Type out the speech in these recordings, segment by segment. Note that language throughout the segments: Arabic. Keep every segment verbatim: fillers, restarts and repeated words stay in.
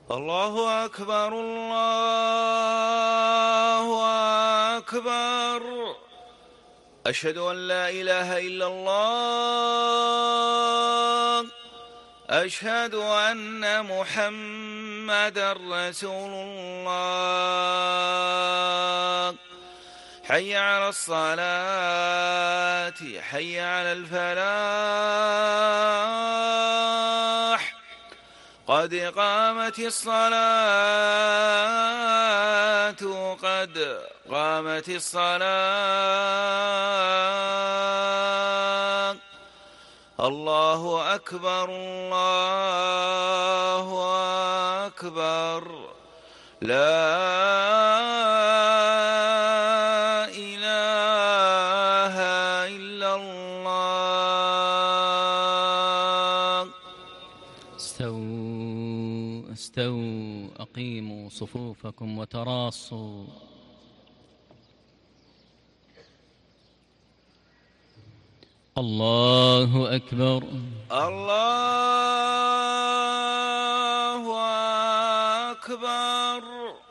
الله أكبر الله أكبر. أشهد أن لا إله إلا الله. أشهد أن محمدًا رسول الله. حي على الصلاة حي على الفلاح. قد قامت الصلاة قد قامت الصلاة. الله أكبر الله أكبر. لا إله إلا الله. استووا استووا أقيموا صفوفكم وتراصوا. الله أكبر الله أكبر.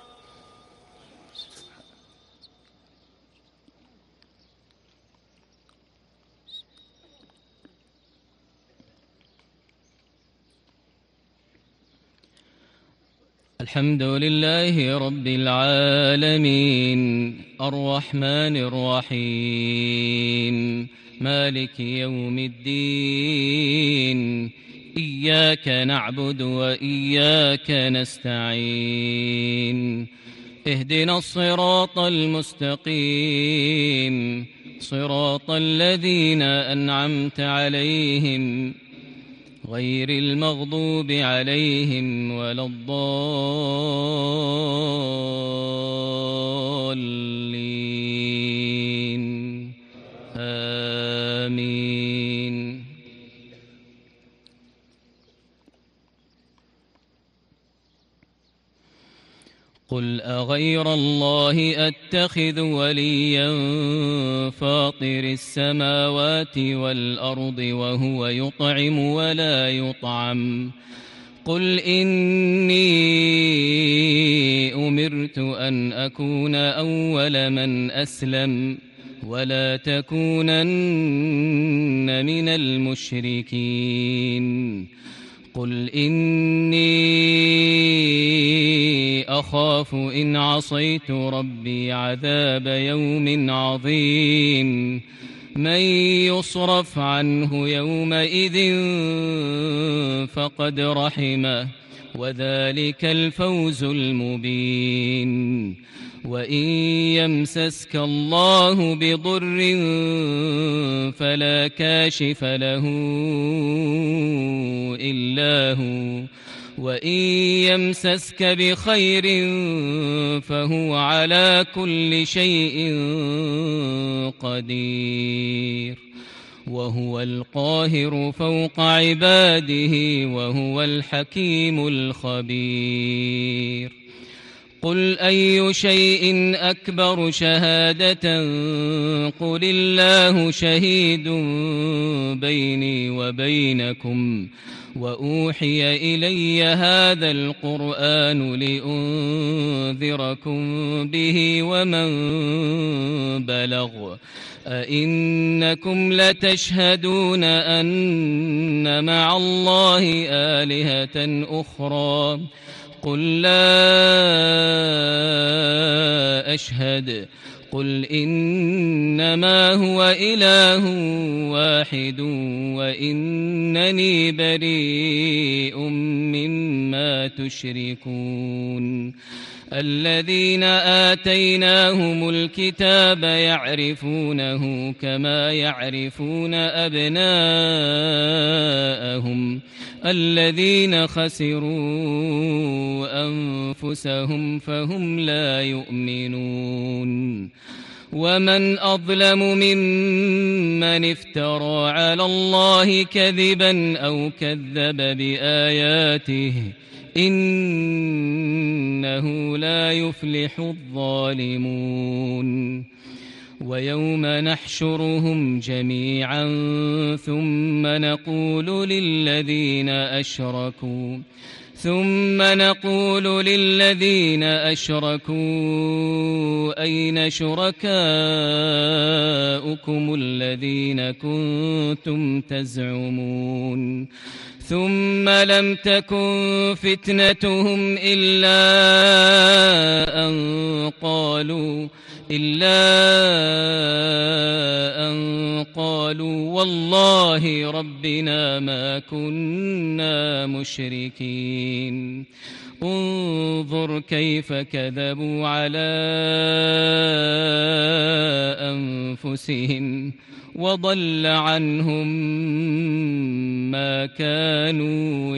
الحمد لله رب العالمين الرحمن الرحيم مالك يوم الدين. إياك نعبد وإياك نستعين. اهدنا الصراط المستقيم صراط الذين أنعمت عليهم غير المغضوب عليهم ولا الضالين. آمين. قل أغير الله أتخذ وليا فاطر السماوات والأرض وهو يطعم ولا يطعم. قل إني أمرت أن أكون أول من أسلم ولا تكونن من المشركين. قل إني أخاف إن عصيت ربي عذاب يوم عظيم. من يصرف عنه يومئذ فقد رحمه وذلك الفوز المبين. وإن يمسسك الله بضر فلا كاشف له إلا هو وإن يمسسك بخير فهو على كل شيء قدير. وهو القاهر فوق عباده وهو الحكيم الخبير. قل أي شيء أكبر شهادة قل الله شهيد بيني وبينكم وأوحي إلي هذا القرآن لأنذركم به ومن بلغ. أئنكم لتشهدون أن مع الله آلهة أخرى قل لا أشهد. قل إنما هو إله واحد وإنني بريء مما تشركون. الذين آتيناهم الكتاب يعرفونه كما يعرفون أبناءهم الذين خسروا أنفسهم فهم لا يؤمنون. ومن أظلم ممن افترى على الله كذبا أو كذب بآياته إنه لا يفلح الظالمون. ويوم نحشرهم جميعا ثم نقول للذين أشركوا ثم نقول للذين أشركوا أين شركاؤكم الذين كنتم تزعمون ثم لم تكن فتنتهم إلا أن قالوا إلا أن قالوا والله ربنا ما كنا مشركين انظر كيف كذبوا على أنفسهم وضل عنهم ما كانوا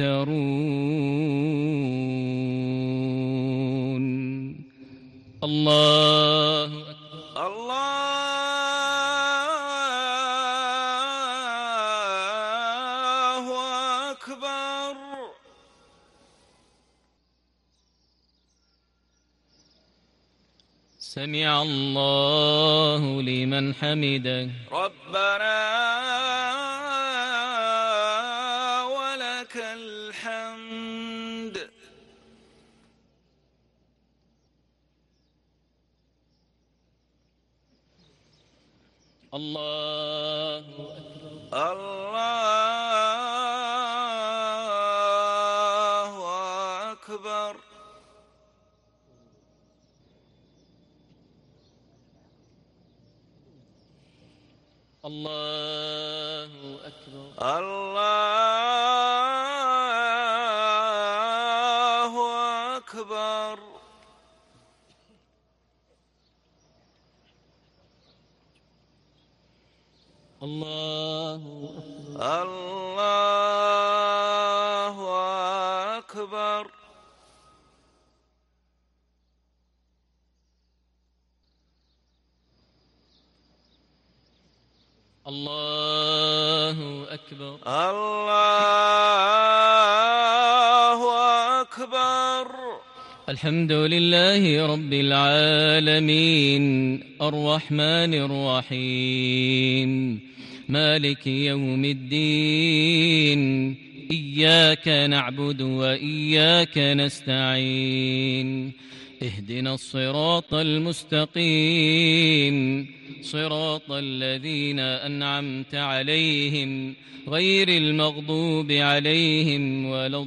يفترون. الله الله أكبر. سمع الله لمن حمده. ربنا ولك الحمد. الله الله أكبر. الله أكبر. الله أكبر. الله الله أكبر. الله أكبر. الله أكبر. الحمد لله رب العالمين الرحمن الرحيم مالك يوم الدين إياك نعبد وإياك نستعين اهدنا الصراط المستقيم صراط الذين أنعمت عليهم غير المغضوب عليهم ولا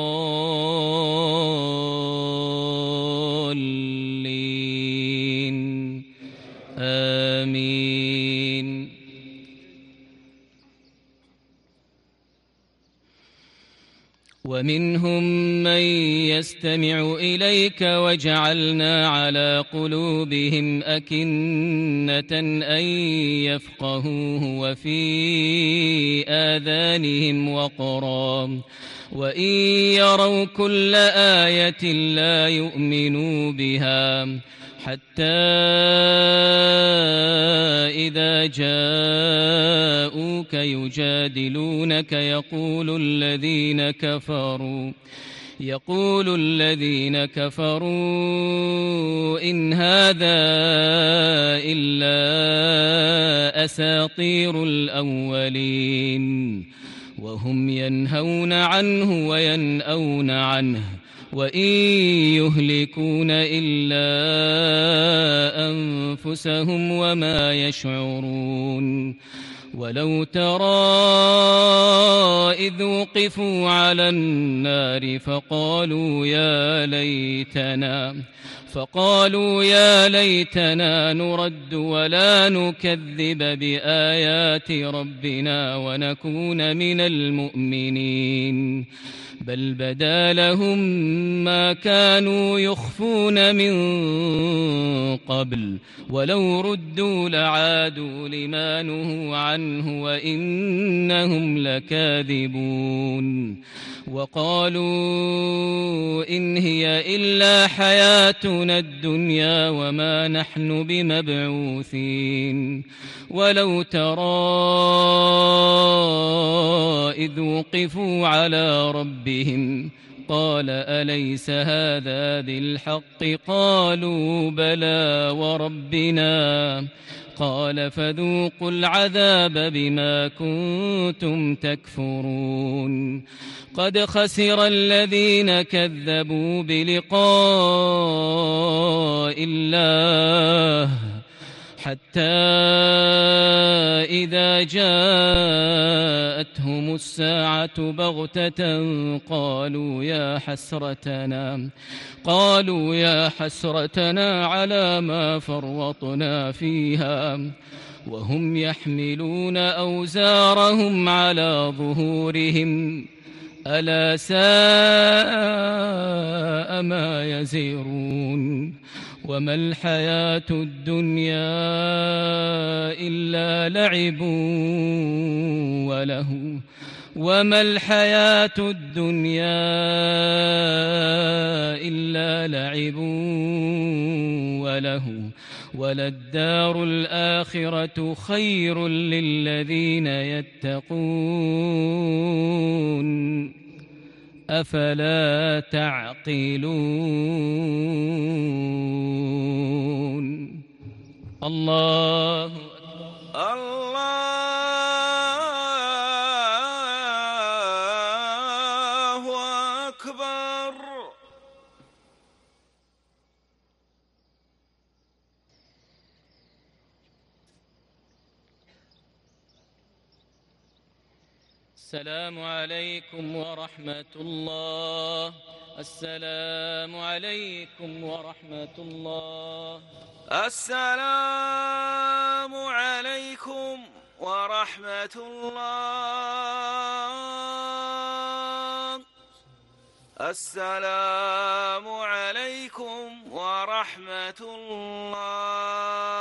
الضالين آمين. ومنهم من يستمع إليك وجعلنا على قلوبهم أكنة أن يفقهوه وفي آذانهم وقرا وإن يروا كل آية لا يؤمنوا بها حتى إذا جاءوك يجادلونك يقول الذين كفروا يقول الذين كفروا إن هذا إلا أساطير الأولين وهم ينهون عنه وينأون عنه وإن يهلكون إلا أنفسهم وما يشعرون. ولو ترى إذ وقفوا على النار فقالوا يا ليتنا فقالوا يا ليتنا نرد ولا نكذب بآيات ربنا ونكون من المؤمنين بل بدا لهم ما كانوا يخفون من قبل ولو ردوا لعادوا لما نهوا عنه وإنهم لكاذبون. وقالوا إن هي إلا حياتنا الدنيا وما نحن بمبعوثين. ولو ترى إذ وقفوا على ربهم قال أليس هذا بالحق قالوا بلى وربنا قال فذوقوا العذاب بما كنتم تكفرون قد خسر الذين كذبوا بلقاء الله حتى إذا جاءتهم الساعة بغتة قالوا يا حسرتنا قالوا يا حسرتنا على ما فرطنا فيها وهم يحملون أوزارهم على ظهورهم ألا ساء ما يزرون وما الحياة الدنيا إلا لعب وله وما الحياة الدنيا إلا لعب وله وللدار الآخرة خير للذين يتقون أفلا تعقلون الله الله أكبر. السلام عليكم ورحمة الله. السلام عليكم ورحمة الله. السلام عليكم ورحمة الله. السلام عليكم ورحمة الله.